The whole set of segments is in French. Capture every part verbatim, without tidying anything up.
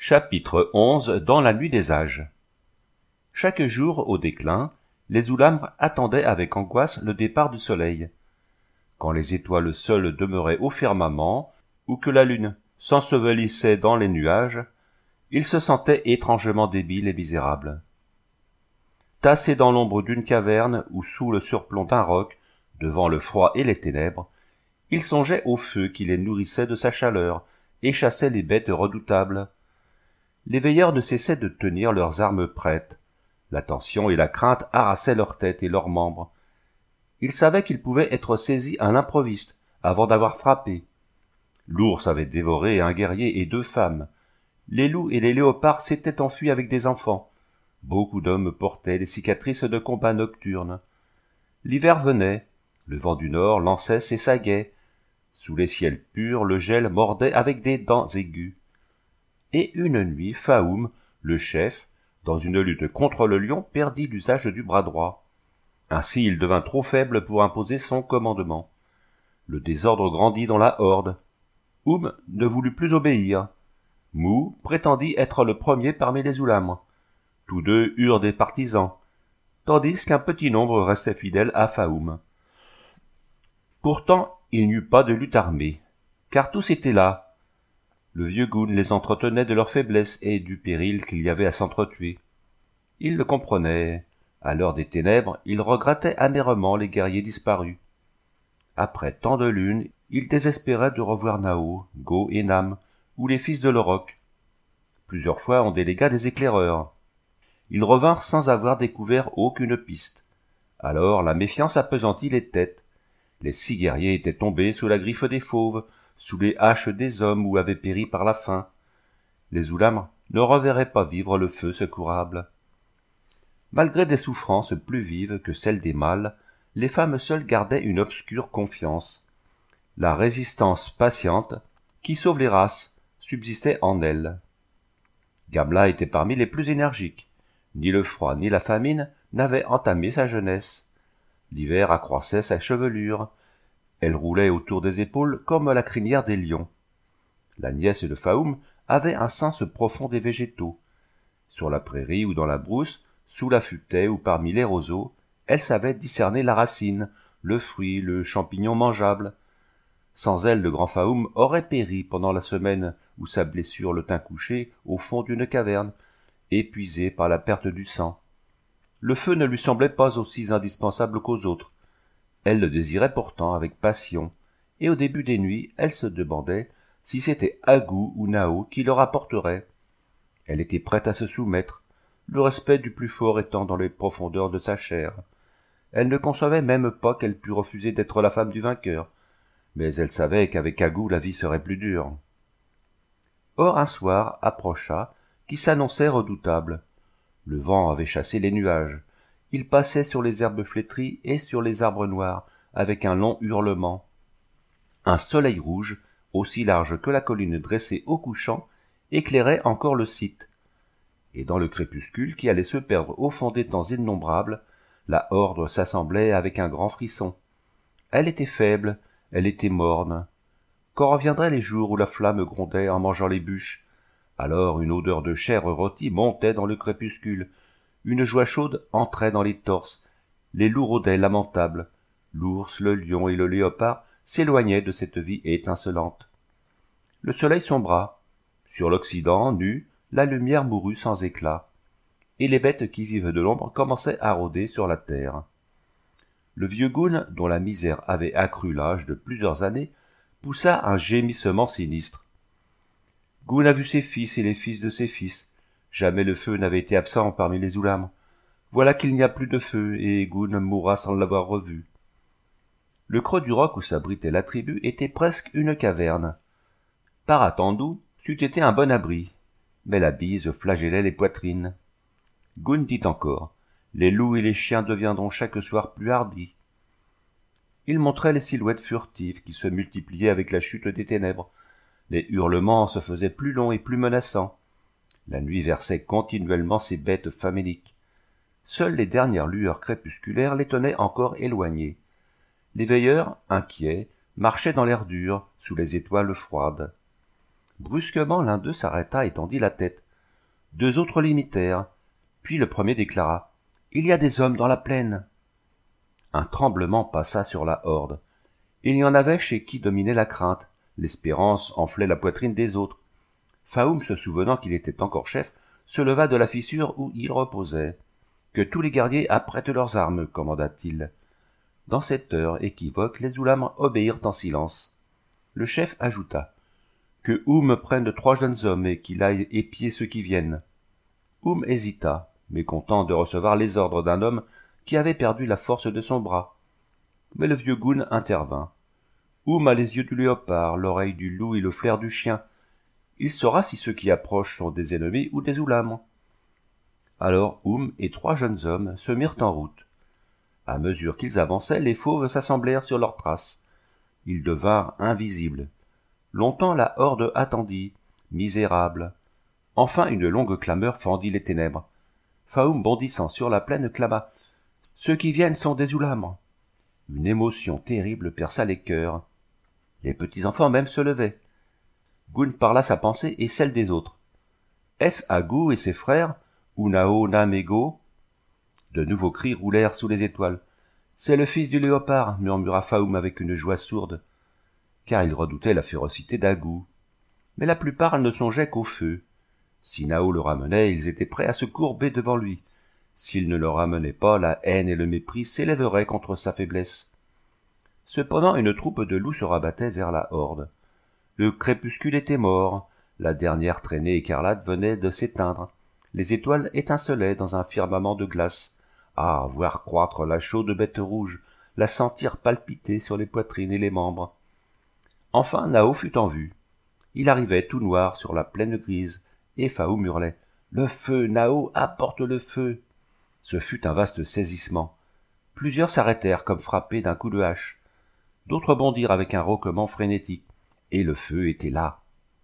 Chapitre onze. Dans la nuit des âges. Chaque jour, au déclin, les Oulamres attendaient avec angoisse le départ du soleil. Quand les étoiles seules demeuraient au firmament, ou que la lune s'ensevelissait dans les nuages, ils se sentaient étrangement débiles et misérables. Tassés dans l'ombre d'une caverne ou sous le surplomb d'un roc, devant le froid et les ténèbres, ils songeaient au feu qui les nourrissait de sa chaleur et chassait les bêtes redoutables. Les veilleurs ne cessaient de tenir leurs armes prêtes. La tension et la crainte harassaient leurs têtes et leurs membres. Ils savaient qu'ils pouvaient être saisis à l'improviste, avant d'avoir frappé. L'ours avait dévoré un guerrier et deux femmes. Les loups et les léopards s'étaient enfuis avec des enfants. Beaucoup d'hommes portaient les cicatrices de combats nocturnes. L'hiver venait, le vent du nord lançait ses saguets. Sous les ciels purs, le gel mordait avec des dents aiguës. Et une nuit, Faoum, le chef, dans une lutte contre le lion, perdit l'usage du bras droit. Ainsi il devint trop faible pour imposer son commandement. Le désordre grandit dans la horde. Oum ne voulut plus obéir. Mou prétendit être le premier parmi les Oulamres. Tous deux eurent des partisans, tandis qu'un petit nombre restait fidèle à Faoum. Pourtant, il n'y eut pas de lutte armée, car tous étaient là. Le vieux Goun les entretenait de leur faiblesse et du péril qu'il y avait à s'entretuer. Il le comprenait. À l'heure des ténèbres, il regrettait amèrement les guerriers disparus. Après tant de lunes, il désespérait de revoir Nao, Go et Nam, ou les fils de l'Auroch. Plusieurs fois on délégua des éclaireurs. Ils revinrent sans avoir découvert aucune piste. Alors la méfiance appesantit les têtes. Les six guerriers étaient tombés sous la griffe des fauves, sous les haches des hommes ou avaient péri par la faim. Les Oulamres ne reverraient pas vivre le feu secourable. Malgré des souffrances plus vives que celles des mâles, les femmes seules gardaient une obscure confiance. La résistance patiente, qui sauve les races, subsistait en elles. Gamla était parmi les plus énergiques. Ni le froid ni la famine n'avaient entamé sa jeunesse. L'hiver accroissait sa chevelure. Elle roulait autour des épaules comme la crinière des lions. La nièce de Faoum avait un sens profond des végétaux. Sur la prairie ou dans la brousse, sous la futaie ou parmi les roseaux, elle savait discerner la racine, le fruit, le champignon mangeable. Sans elle, le grand Faoum aurait péri pendant la semaine où sa blessure le tint couché au fond d'une caverne, épuisé par la perte du sang. Le feu ne lui semblait pas aussi indispensable qu'aux autres. Elle le désirait pourtant avec passion, et au début des nuits, elle se demandait si c'était Agou ou Nao qui le rapporterait. Elle était prête à se soumettre, le respect du plus fort étant dans les profondeurs de sa chair. Elle ne concevait même pas qu'elle pût refuser d'être la femme du vainqueur, mais elle savait qu'avec Agou la vie serait plus dure. Or un soir approcha, qui s'annonçait redoutable. Le vent avait chassé les nuages. Il passait sur les herbes flétries et sur les arbres noirs, avec un long hurlement. Un soleil rouge, aussi large que la colline dressée au couchant, éclairait encore le site. Et dans le crépuscule qui allait se perdre au fond des temps innombrables, la horde s'assemblait avec un grand frisson. Elle était faible, elle était morne. Quand reviendraient les jours où la flamme grondait en mangeant les bûches, alors une odeur de chair rôtie montait dans le crépuscule. Une joie chaude entrait dans les torses. Les loups rôdaient lamentables. L'ours, le lion et le léopard s'éloignaient de cette vie étincelante. Le soleil sombra. Sur l'Occident, nu, la lumière mourut sans éclat. Et les bêtes qui vivent de l'ombre commençaient à rôder sur la terre. Le vieux Goun, dont la misère avait accru l'âge de plusieurs années, poussa un gémissement sinistre. Goun a vu ses fils et les fils de ses fils. Jamais le feu n'avait été absent parmi les Oulamres. Voilà qu'il n'y a plus de feu, et Goun mourra sans l'avoir revu. Le creux du roc où s'abritait la tribu était presque une caverne. Paratandou c'eût été un bon abri, mais la bise flagellait les poitrines. Goun dit encore, les loups et les chiens deviendront chaque soir plus hardis. Il montrait les silhouettes furtives qui se multipliaient avec la chute des ténèbres. Les hurlements se faisaient plus longs et plus menaçants. La nuit versait continuellement ses bêtes faméliques. Seules les dernières lueurs crépusculaires les tenaient encore éloignées. Les veilleurs, inquiets, marchaient dans l'air dur, sous les étoiles froides. Brusquement, l'un d'eux s'arrêta et tendit la tête. Deux autres l'imitèrent, puis le premier déclara « Il y a des hommes dans la plaine !» Un tremblement passa sur la horde. Il y en avait chez qui dominait la crainte, l'espérance enflait la poitrine des autres. Faoum, se souvenant qu'il était encore chef, se leva de la fissure où il reposait. « Que tous les guerriers apprêtent leurs armes, » commanda-t-il. Dans cette heure équivoque, les Oulams obéirent en silence. Le chef ajouta « Que Oum prenne trois jeunes hommes et qu'il aille épier ceux qui viennent. » Oum hésita, mécontent de recevoir les ordres d'un homme qui avait perdu la force de son bras. Mais le vieux Goun intervint. Oum a les yeux du léopard, l'oreille du loup et le flair du chien. Il saura si ceux qui approchent sont des ennemis ou des Oulams. Alors Oum et trois jeunes hommes se mirent en route. À mesure qu'ils avançaient, les fauves s'assemblèrent sur leurs traces. Ils devinrent invisibles. Longtemps la horde attendit, misérable. Enfin une longue clameur fendit les ténèbres. Faoum, bondissant sur la plaine, clama « Ceux qui viennent sont des Oulams !» Une émotion terrible perça les cœurs. Les petits enfants même se levaient. Goun parla sa pensée et celle des autres. « Est-ce Agou et ses frères, ou Nao, Nam et Go ?» De nouveaux cris roulèrent sous les étoiles. « C'est le fils du léopard !» murmura Faoum avec une joie sourde, car il redoutait la férocité d'Agou. Mais la plupart ne songeaient qu'au feu. Si Nao le ramenait, ils étaient prêts à se courber devant lui. S'il ne le ramenait pas, la haine et le mépris s'élèveraient contre sa faiblesse. Cependant, une troupe de loups se rabattait vers la horde. Le crépuscule était mort, la dernière traînée écarlate venait de s'éteindre. Les étoiles étincelaient dans un firmament de glace. Ah, voir croître la chaude bête rouge, la sentir palpiter sur les poitrines et les membres. Enfin, Nao fut en vue. Il arrivait tout noir sur la plaine grise, et Faoum hurlait « Le feu, Nao, apporte le feu !» Ce fut un vaste saisissement. Plusieurs s'arrêtèrent comme frappés d'un coup de hache. D'autres bondirent avec un rauquement frénétique, et le feu était là.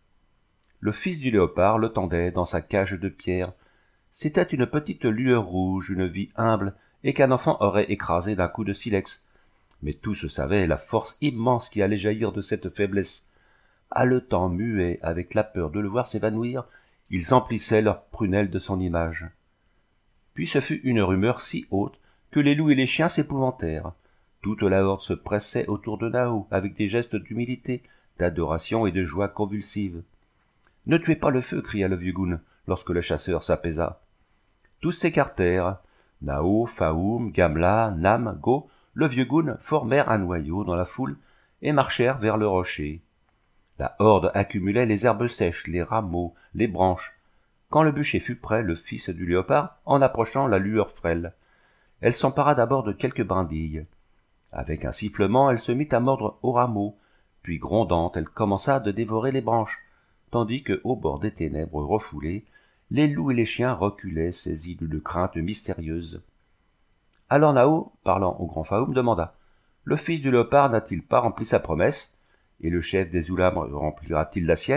Le fils du léopard le tendait dans sa cage de pierre. C'était une petite lueur rouge, une vie humble, et qu'un enfant aurait écrasée d'un coup de silex. Mais tous savaient la force immense qui allait jaillir de cette faiblesse. Haletant, muets, avec la peur de le voir s'évanouir, ils emplissaient leurs prunelles de son image. Puis ce fut une rumeur si haute que les loups et les chiens s'épouvantèrent. Toute la horde se pressait autour de Nao avec des gestes d'humilité, d'adoration et de joie convulsive. « Ne tuez pas le feu !» cria le vieux Goun lorsque le chasseur s'apaisa. Tous s'écartèrent. Nao, Faoum, Gamla, Nam, Go, le vieux Goun formèrent un noyau dans la foule et marchèrent vers le rocher. La horde accumulait les herbes sèches, les rameaux, les branches. Quand le bûcher fut prêt, le fils du léopard, en approchant la lueur frêle, elle s'empara d'abord de quelques brindilles. Avec un sifflement, elle se mit à mordre aux rameaux, puis grondante, elle commença de dévorer les branches, tandis que, au bord des ténèbres refoulées, les loups et les chiens reculaient, saisis d'une crainte mystérieuse. Alors Nao, parlant au grand Faoum, demanda « Le fils du léopard n'a-t-il pas rempli sa promesse, et le chef des Oulams remplira-t-il la sienne ?»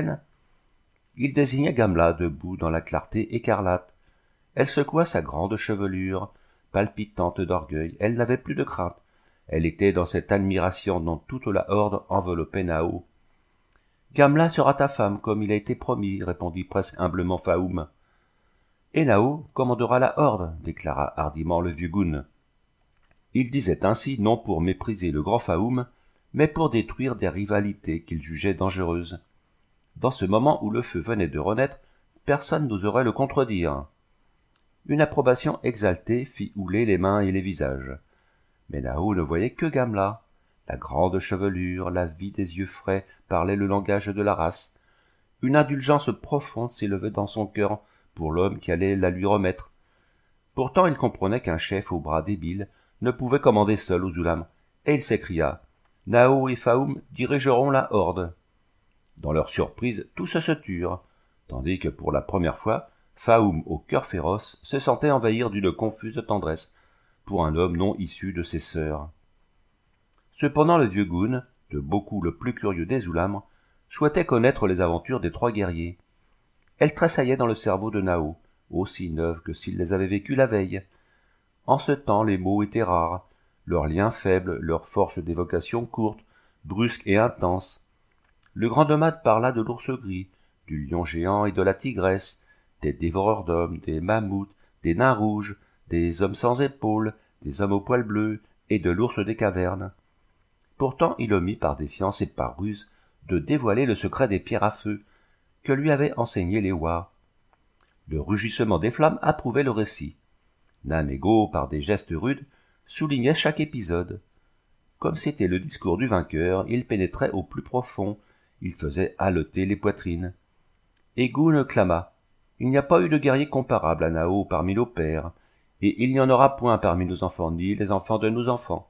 Il désigna Gamla debout dans la clarté écarlate. Elle secoua sa grande chevelure, palpitante d'orgueil. Elle n'avait plus de crainte. Elle était dans cette admiration dont toute la horde enveloppait Nao. « Gamla sera ta femme, comme il a été promis, » répondit presque humblement Faoum. « Et Nao commandera la horde, » déclara hardiment le vieux Goun. Il disait ainsi non pour mépriser le grand Faoum, mais pour détruire des rivalités qu'il jugeait dangereuses. Dans ce moment où le feu venait de renaître, personne n'oserait le contredire. Une approbation exaltée fit houler les mains et les visages. Mais Nao ne voyait que Gamla. La grande chevelure, la vie des yeux frais parlaient le langage de la race. Une indulgence profonde s'élevait dans son cœur pour l'homme qui allait la lui remettre. Pourtant il comprenait qu'un chef aux bras débiles ne pouvait commander seul aux Oulams, et il s'écria « Nao et Faoum dirigeront la horde ». Dans leur surprise, tous se turent, tandis que pour la première fois, Faoum, au cœur féroce, se sentait envahir d'une confuse tendresse pour un homme non issu de ses sœurs. Cependant le vieux Goun, de beaucoup le plus curieux des Oulams, souhaitait connaître les aventures des trois guerriers. Elles tressaillaient dans le cerveau de Nao, aussi neuves que s'il les avait vécues la veille. En ce temps, les mots étaient rares, leurs liens faibles, leur force d'évocation courte, brusque et intense. Le grand nomade parla de l'ours gris, du lion géant et de la tigresse, des dévoreurs d'hommes, des mammouths, des nains rouges, des hommes sans épaules, des hommes aux poils bleus et de l'ours des cavernes. Pourtant il omit par défiance et par ruse de dévoiler le secret des pierres à feu que lui avaient enseigné les Wa. Le rugissement des flammes approuvait le récit. Namego, par des gestes rudes, soulignait chaque épisode. Comme c'était le discours du vainqueur, il pénétrait au plus profond, il faisait haleter les poitrines. Et Gun clama. Il n'y a pas eu de guerrier comparable à Nao parmi nos pères, et il n'y en aura point parmi nos enfants ni les enfants de nos enfants.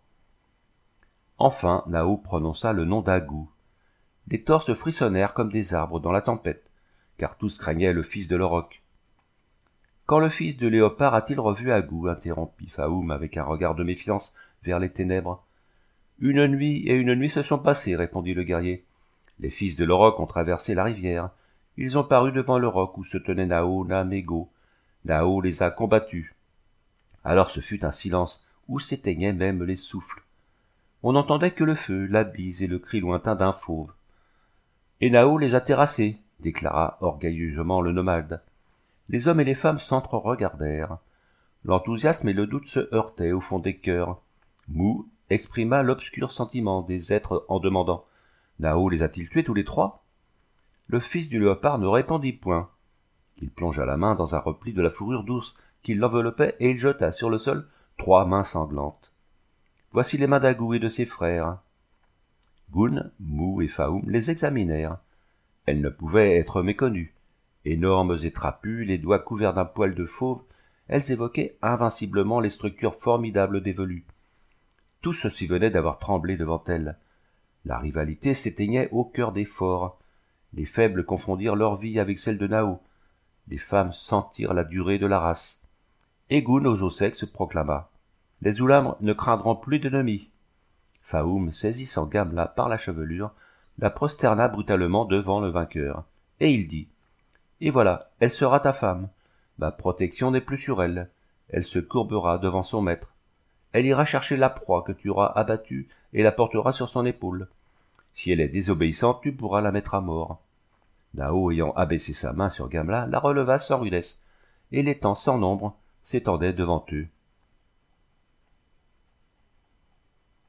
Enfin, Nao prononça le nom d'Agu. Les torses frissonnèrent comme des arbres dans la tempête, car tous craignaient le fils de l'Auroch. Quand le fils de Léopard a-t-il revu Agu, interrompit Faoum avec un regard de méfiance vers les ténèbres. Une nuit et une nuit se sont passées, répondit le guerrier. Les fils de l'Auroch ont traversé la rivière. Ils ont paru devant le roc où se tenait Nao Namego. Nao les a combattus. Alors ce fut un silence où s'éteignaient même les souffles. On n'entendait que le feu, la bise et le cri lointain d'un fauve. Et Nao les a terrassés, déclara orgueilleusement le nomade. Les hommes et les femmes s'entre-regardèrent. L'enthousiasme et le doute se heurtaient au fond des cœurs. Mou exprima l'obscur sentiment des êtres en demandant « Nao les a-t-il tués tous les trois ?» Le fils du léopard ne répondit point. Il plongea la main dans un repli de la fourrure d'ours qui l'enveloppait et il jeta sur le sol trois mains sanglantes. Voici les mains d'Agu et de ses frères. Gun, Mou et Faoum les examinèrent. Elles ne pouvaient être méconnues. Énormes et trapues, les doigts couverts d'un poil de fauve, elles évoquaient invinciblement les structures formidables des velus. Tout ceci venait d'avoir tremblé devant elles. La rivalité s'éteignait au cœur des forts. Les faibles confondirent leur vie avec celle de Nao. Les femmes sentirent la durée de la race. Et Gun aux Ossex se proclama. Les Ulamres ne craindront plus d'ennemis. Faoum, saisissant Gamla par la chevelure, la prosterna brutalement devant le vainqueur. Et il dit. Et voilà, elle sera ta femme. Ma protection n'est plus sur elle. Elle se courbera devant son maître. Elle ira chercher la proie que tu auras abattue et la portera sur son épaule. Si elle est désobéissante, tu pourras la mettre à mort. Nao, ayant abaissé sa main sur Gamla, la releva sans rudesse, et l'étang sans nombre s'étendait devant eux.